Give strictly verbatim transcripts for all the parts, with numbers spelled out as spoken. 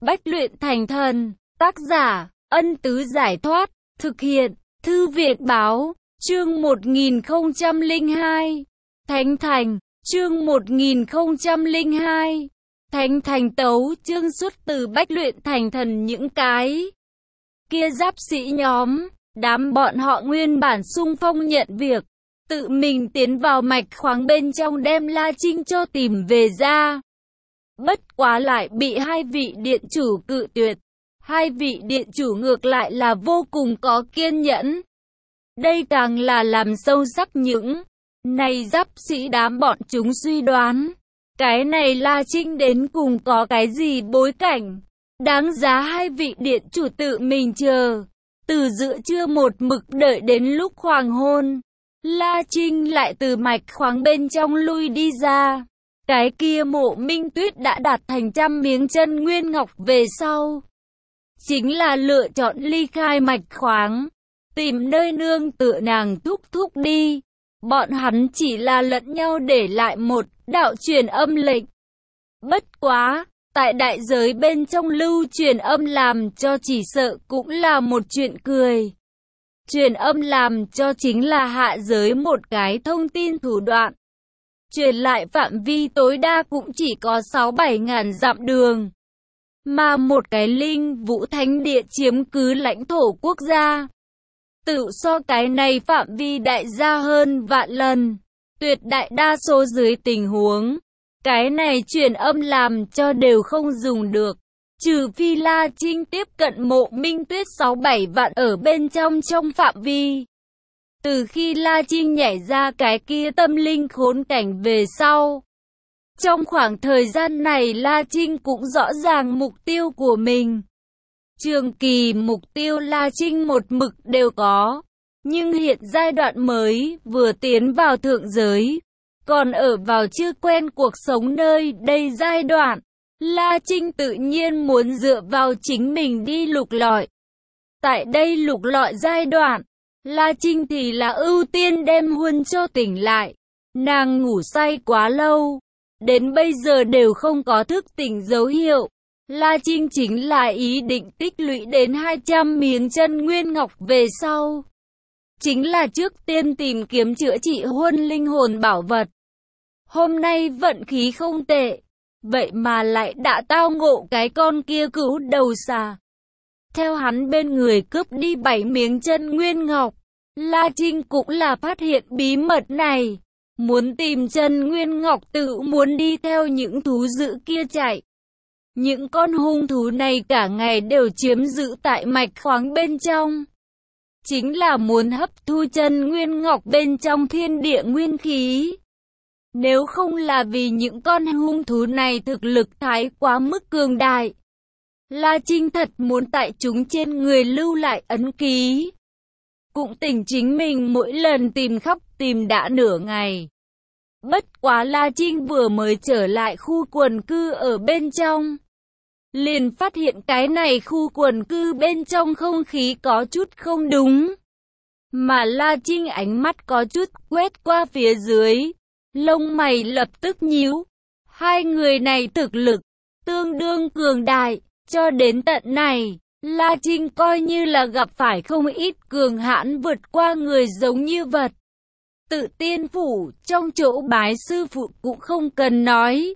Bách luyện thành thần, tác giả, Ân Tứ Giải Thoát, thực hiện, Thư viện Báo, chương một nghìn không trăm lẻ hai, Thánh Thành, chương một nghìn không trăm lẻ hai, Thánh Thành tấu chương xuất từ Bách luyện thành thần những cái kia giáp sĩ nhóm, đám bọn họ nguyên bản xung phong nhận việc, tự mình tiến vào mạch khoáng bên trong đem La Trinh cho tìm về ra. Bất quá lại bị hai vị điện chủ cự tuyệt. Hai vị điện chủ ngược lại là vô cùng có kiên nhẫn. Đây càng là làm sâu sắc những này giáp sĩ đám bọn chúng suy đoán. Cái này La Trinh đến cùng có cái gì bối cảnh, đáng giá hai vị điện chủ tự mình chờ. Từ giữa trưa một mực đợi đến lúc hoàng hôn, La Trinh lại từ mạch khoáng bên trong lui đi ra. Cái kia Mộ Minh Tuyết đã đạt thành trăm miếng chân nguyên ngọc về sau, chính là lựa chọn ly khai mạch khoáng, tìm nơi nương tựa nàng thúc thúc đi. Bọn hắn chỉ là lẫn nhau để lại một đạo truyền âm lệnh. Bất quá, tại đại giới bên trong lưu truyền âm làm cho chỉ sợ cũng là một chuyện cười. Truyền âm làm cho chính là hạ giới một cái thông tin thủ đoạn. Truyền lại phạm vi tối đa cũng chỉ có sáu bảy ngàn dặm đường. Mà một cái linh vũ thánh địa chiếm cứ lãnh thổ quốc gia, tự so cái này phạm vi đại gia hơn vạn lần. Tuyệt đại đa số dưới tình huống, cái này truyền âm làm cho đều không dùng được. Trừ phi La Trinh tiếp cận Mộ Minh Tuyết sáu bảy vạn ở bên trong trong phạm vi. Từ khi La Trinh nhảy ra cái kia tâm linh khốn cảnh về sau, trong khoảng thời gian này La Trinh cũng rõ ràng mục tiêu của mình. Trường kỳ mục tiêu La Trinh một mực đều có, nhưng hiện giai đoạn mới vừa tiến vào thượng giới, còn ở vào chưa quen cuộc sống nơi đây giai đoạn, La Trinh tự nhiên muốn dựa vào chính mình đi lục lọi. Tại đây lục lọi giai đoạn, La Trinh thì là ưu tiên đem Huân cho tỉnh lại. Nàng ngủ say quá lâu, đến bây giờ đều không có thức tỉnh dấu hiệu. La Trinh chính là ý định tích lũy đến hai trăm miếng chân nguyên ngọc về sau. Chính là trước tiên tìm kiếm chữa trị Huân linh hồn bảo vật. Hôm nay vận khí không tệ, vậy mà lại đã tao ngộ cái con kia cữu đầu xà. Theo hắn bên người cướp đi bảy miếng chân nguyên ngọc, La Trinh cũng là phát hiện bí mật này. Muốn tìm chân nguyên ngọc tự muốn đi theo những thú dữ kia chạy. Những con hung thú này cả ngày đều chiếm giữ tại mạch khoáng bên trong. Chính là muốn hấp thu chân nguyên ngọc bên trong thiên địa nguyên khí. Nếu không là vì những con hung thú này thực lực thái quá mức cường đại, La Trinh thật muốn tại chúng trên người lưu lại ấn ký. Cũng tỉnh chính mình mỗi lần tìm khắp tìm đã nửa ngày. Bất quá La Trinh vừa mới trở lại khu quần cư ở bên trong, liền phát hiện cái này khu quần cư bên trong không khí có chút không đúng. Mà La Trinh ánh mắt có chút quét qua phía dưới, lông mày lập tức nhíu. Hai người này thực lực tương đương cường đại, cho đến tận này, La Trinh coi như là gặp phải không ít cường hãn vượt qua người giống như vật. Tự tiên phủ, trong chỗ bái sư phụ cũng không cần nói.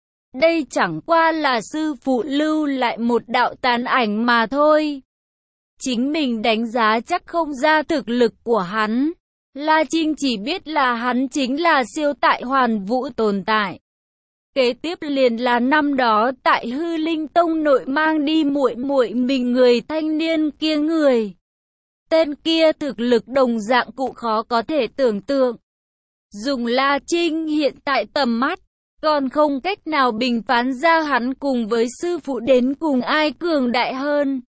Đây chẳng qua là sư phụ lưu lại một đạo tàn ảnh mà thôi. Chính mình đánh giá chắc không ra thực lực của hắn. La Trinh chỉ biết là hắn chính là siêu tại hoàn vũ tồn tại. Kế tiếp liền là năm đó tại Hư Linh Tông nội mang đi muội muội mình người thanh niên kia người. Tên kia thực lực đồng dạng cũng khó có thể tưởng tượng. Dùng La Trinh hiện tại tầm mắt, còn không cách nào bình phán ra hắn cùng với sư phụ đến cùng ai cường đại hơn.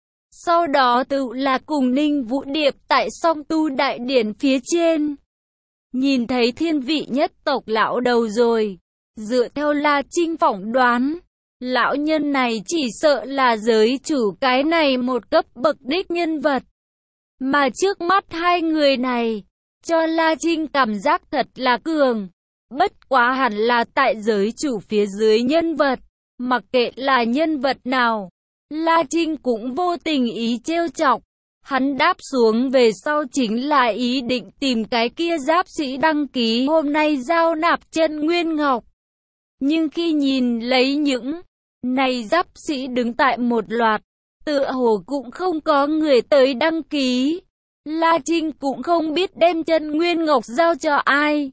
Sau đó tự là cùng Ninh Vũ Điệp tại song tu đại điển phía trên. Nhìn thấy thiên vị nhất tộc lão đầu rồi. Dựa theo La Trinh phỏng đoán, lão nhân này chỉ sợ là giới chủ cái này một cấp bậc đích nhân vật. Mà trước mắt hai người này, cho La Trinh cảm giác thật là cường. Bất quá hẳn là tại giới chủ phía dưới nhân vật, Mặc kệ là nhân vật nào, La Trinh cũng vô tình ý trêu chọc. Hắn đáp xuống về sau chính là ý định tìm cái kia giáp sĩ đăng ký hôm nay giao nạp chân Nguyên Ngọc. Nhưng khi nhìn lấy những này giáp sĩ đứng tại một loạt, tựa hồ cũng không có người tới đăng ký. La Trinh cũng không biết đem chân Nguyên Ngọc giao cho ai.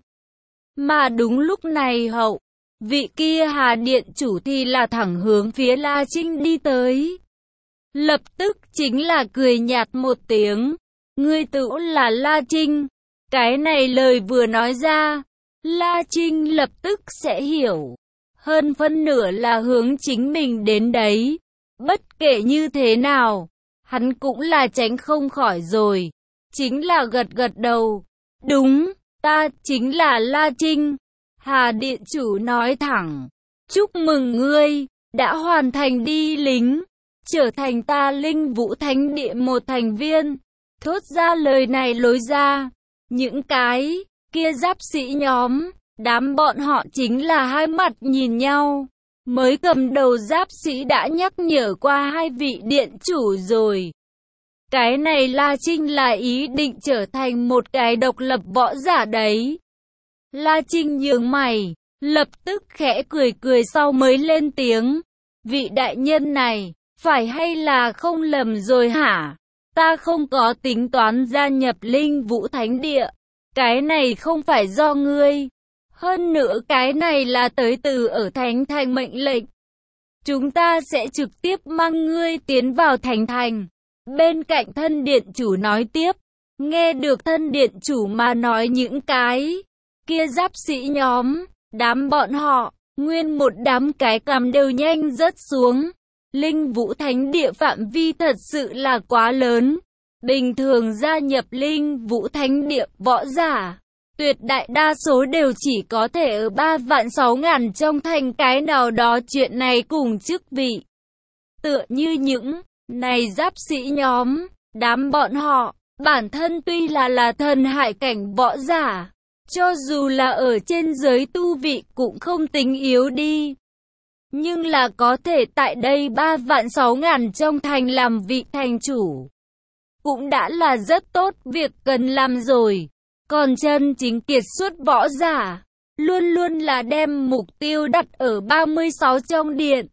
Mà đúng lúc này hậu, vị kia Hà Điện chủ thì là thẳng hướng phía La Trinh đi tới. Lập tức chính là cười nhạt một tiếng. Ngươi tự là La Trinh. Cái này lời vừa nói ra, La Trinh lập tức sẽ hiểu. Hơn phân nửa là hướng chính mình đến đấy. Bất kể như thế nào, hắn cũng là tránh không khỏi rồi. Chính là gật gật đầu. Đúng, ta chính là La Trinh. Hà Điện chủ nói thẳng. Chúc mừng ngươi, đã hoàn thành đi lính, trở thành ta Linh Vũ Thánh Địa một thành viên. Thốt ra lời này lối ra, những cái kia giáp sĩ nhóm, đám bọn họ chính là hai mặt nhìn nhau. Mới cầm đầu giáp sĩ đã nhắc nhở qua hai vị điện chủ rồi. Cái này La Trinh là ý định trở thành một cái độc lập võ giả đấy. La Trinh nhướng mày, lập tức khẽ cười cười sau mới lên tiếng. Vị đại nhân này, phải hay là không lầm rồi hả? Ta không có tính toán gia nhập Linh Vũ Thánh Địa. Cái này không phải do ngươi. Hơn nữa cái này là tới từ ở Thánh Thành mệnh lệnh. Chúng ta sẽ trực tiếp mang ngươi tiến vào Thánh Thành. Bên cạnh thân điện chủ nói tiếp. Nghe được thân điện chủ mà nói những cái kia giáp sĩ nhóm, đám bọn họ, nguyên một đám cái cằm đều nhanh rớt xuống. Linh Vũ Thánh Địa phạm vi thật sự là quá lớn. Bình thường gia nhập Linh Vũ Thánh Địa võ giả, tuyệt đại đa số đều chỉ có thể ở ba vạn sáu ngàn trong thành cái nào đó chuyện này cùng chức vị. Tựa như những này giáp sĩ nhóm, đám bọn họ, bản thân tuy là là thần hải cảnh võ giả, cho dù là ở trên giới tu vị cũng không tính yếu đi. Nhưng là có thể tại đây ba vạn sáu ngàn trong thành làm vị thành chủ, cũng đã là rất tốt việc cần làm rồi. Còn chân chính kiệt xuất võ giả, luôn luôn là đem mục tiêu đặt ở ba mươi sáu trong điện.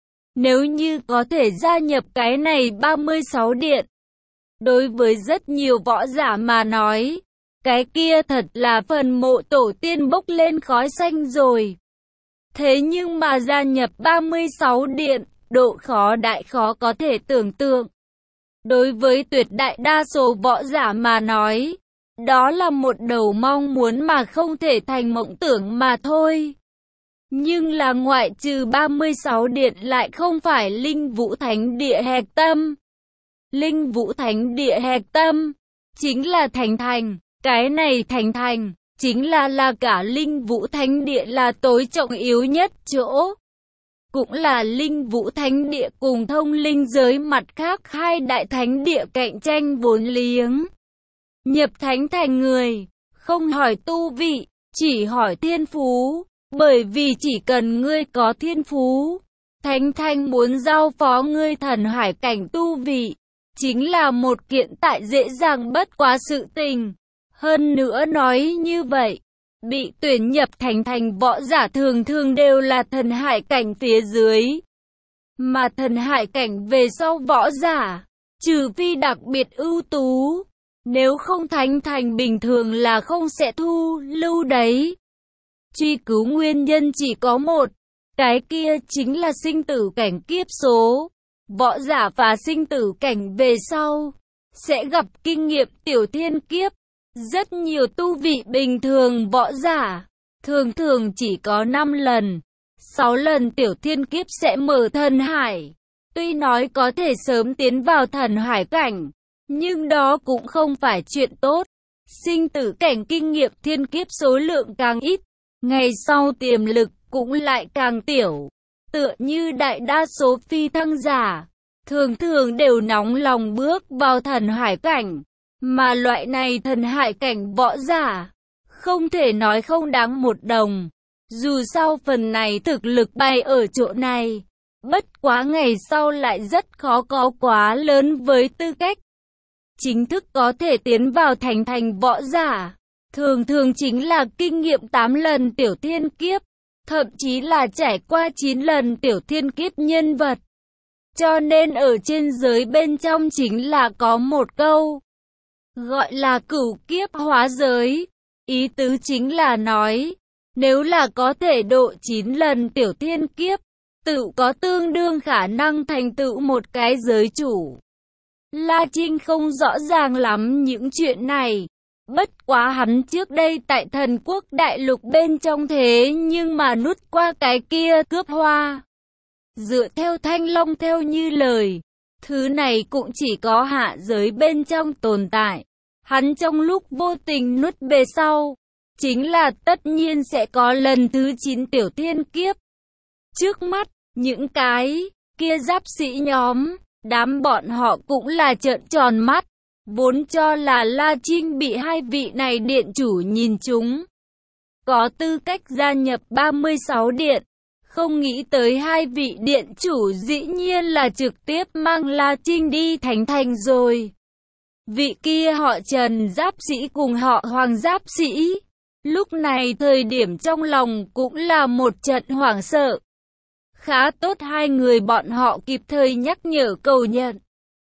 Nếu như có thể gia nhập cái này ba mươi sáu điện, đối với rất nhiều võ giả mà nói, cái kia thật là phần mộ tổ tiên bốc lên khói xanh rồi. Thế nhưng mà gia nhập ba mươi sáu điện, độ khó đại khó có thể tưởng tượng. Đối với tuyệt đại đa số võ giả mà nói, đó là một đầu mong muốn mà không thể thành mộng tưởng mà thôi. Nhưng là ngoại trừ ba mươi sáu điện lại không phải Linh Vũ Thánh Địa hạch tâm. Linh Vũ Thánh Địa hạch tâm chính là Thánh Thành. Cái này Thánh Thành chính là là cả Linh Vũ Thánh Địa là tối trọng yếu nhất chỗ. Cũng là Linh Vũ Thánh Địa cùng Thông Linh giới mặt khác hai đại thánh địa cạnh tranh vốn liếng. Nhập Thánh Thành người, không hỏi tu vị, chỉ hỏi thiên phú. Bởi vì chỉ cần ngươi có thiên phú, Thánh Thành muốn giao phó ngươi thần hải cảnh tu vị, chính là một kiện tại dễ dàng bất quá sự tình. Hơn nữa nói như vậy, bị tuyển nhập Thánh Thành võ giả thường thường đều là thần hải cảnh phía dưới. Mà thần hải cảnh về sau võ giả, trừ phi đặc biệt ưu tú, nếu không Thánh Thành bình thường là không sẽ thu lưu đấy. Truy cứu nguyên nhân chỉ có một, cái kia chính là sinh tử cảnh kiếp số. Võ giả và sinh tử cảnh về sau, sẽ gặp kinh nghiệm tiểu thiên kiếp. Rất nhiều tu vị bình thường võ giả, thường thường chỉ có năm lần, sáu lần tiểu thiên kiếp sẽ mở thần hải. Tuy nói có thể sớm tiến vào thần hải cảnh, nhưng đó cũng không phải chuyện tốt. Sinh tử cảnh kinh nghiệm thiên kiếp số lượng càng ít, ngày sau tiềm lực cũng lại càng tiểu. Tựa như đại đa số phi thăng giả, thường thường đều nóng lòng bước vào thần hải cảnh. Mà loại này thần hải cảnh võ giả, không thể nói không đáng một đồng. Dù sao phần này thực lực bay ở chỗ này, Bất quá ngày sau lại rất khó có quá lớn với tư cách chính thức có thể tiến vào thành thành võ giả. Thường thường chính là kinh nghiệm tám lần tiểu thiên kiếp, thậm chí là trải qua chín lần tiểu thiên kiếp nhân vật. Cho nên ở trên giới bên trong chính là có một câu gọi là cửu kiếp hóa giới. Ý tứ chính là nói, nếu là có thể độ chín lần tiểu thiên kiếp, tự có tương đương khả năng thành tựu một cái giới chủ. La Trinh không rõ ràng lắm những chuyện này. Bất quá hắn trước đây tại thần quốc đại lục bên trong thế nhưng mà nuốt qua cái kia cướp hoa. Dựa theo Thanh Long theo như lời, thứ này cũng chỉ có hạ giới bên trong tồn tại. Hắn trong lúc vô tình nuốt về sau, chính là tất nhiên sẽ có lần thứ chín tiểu thiên kiếp. Trước mắt, những cái kia giáp sĩ nhóm, đám bọn họ cũng là trợn tròn mắt. Vốn cho là La Trinh bị hai vị này điện chủ nhìn trúng, có tư cách gia nhập ba mươi sáu điện. Không nghĩ tới hai vị điện chủ dĩ nhiên là trực tiếp mang La Trinh đi thành thành rồi. Vị kia họ Trần giáp sĩ cùng họ Hoàng giáp sĩ, lúc này thời điểm trong lòng cũng là một trận hoảng sợ. Khá tốt hai người bọn họ kịp thời nhắc nhở cầu nhận.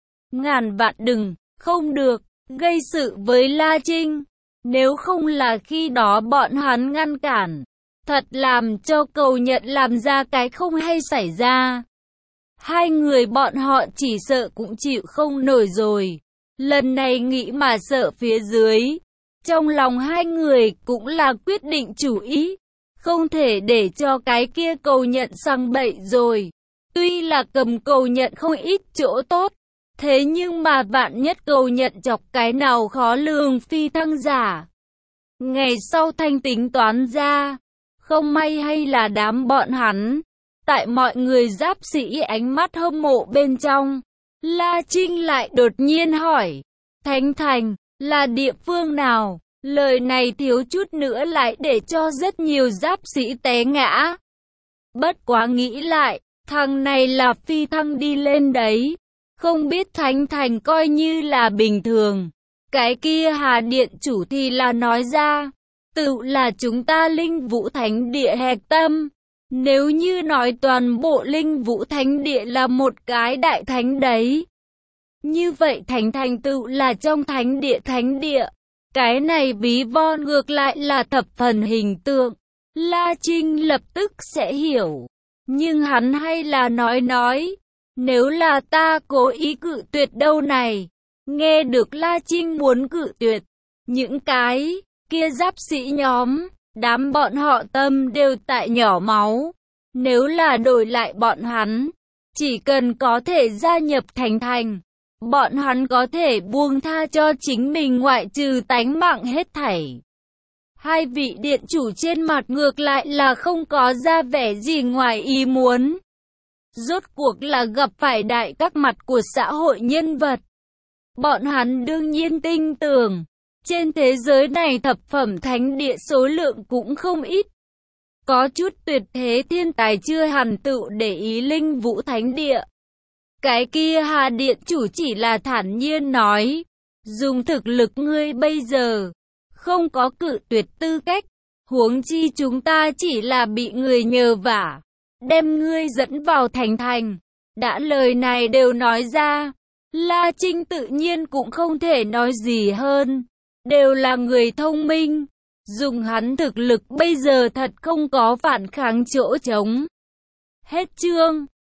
Ngàn vạn đừng, không được, gây sự với La Trinh. Nếu không là khi đó bọn hắn ngăn cản, thật làm cho cầu nhận làm ra cái không hay xảy ra. Hai người bọn họ chỉ sợ cũng chịu không nổi rồi. Lần này nghĩ mà sợ phía dưới. Trong lòng hai người cũng là quyết định chủ ý. Không thể để cho cái kia cầu nhận sang bậy rồi. Tuy là cầm cầu nhận không ít chỗ tốt, thế nhưng mà vạn nhất cầu nhận chọc cái nào khó lường phi thăng giả. Ngày sau thanh tính toán ra, không may hay là đám bọn hắn. Tại mọi người giáp sĩ ánh mắt hâm mộ bên trong, La Trinh lại đột nhiên hỏi, Thánh Thành, là địa phương nào? Lời này thiếu chút nữa lại để cho rất nhiều giáp sĩ té ngã. Bất quá nghĩ lại, thằng này là phi thăng đi lên đấy. Không biết Thánh Thành coi như là bình thường. Cái kia Hà Điện chủ thì là nói ra, tự là chúng ta Linh Vũ Thánh Địa hạch tâm. Nếu như nói toàn bộ Linh Vũ Thánh Địa là một cái đại thánh đấy, như vậy Thánh Thành tự là trong Thánh Địa Thánh Địa. Cái này ví von ngược lại là thập phần hình tượng. La Trinh lập tức sẽ hiểu. Nhưng hắn hay là nói nói, nếu là ta cố ý cự tuyệt đâu này. Nghe được La Trinh muốn cự tuyệt, những cái kia giáp sĩ nhóm, đám bọn họ tâm đều tại nhỏ máu. Nếu là đổi lại bọn hắn, chỉ cần có thể gia nhập Thành Thành, bọn hắn có thể buông tha cho chính mình ngoại trừ tánh mạng hết thảy. Hai vị điện chủ trên mặt ngược lại là không có ra vẻ gì ngoài ý muốn. Rốt cuộc là gặp phải đại các mặt của xã hội nhân vật. Bọn hắn đương nhiên tin tưởng, trên thế giới này thập phẩm thánh địa số lượng cũng không ít. Có chút tuyệt thế thiên tài chưa hẳn tự để ý Linh Vũ Thánh Địa. Cái kia Hà Điện chủ chỉ là thản nhiên nói, dùng thực lực ngươi bây giờ, không có cự tuyệt tư cách, huống chi chúng ta chỉ là bị người nhờ vả, đem ngươi dẫn vào Thành Thành. Đã lời này đều nói ra, La Trinh tự nhiên cũng không thể nói gì hơn, đều là người thông minh, dùng hắn thực lực bây giờ thật không có phản kháng chỗ trống. Hết chương.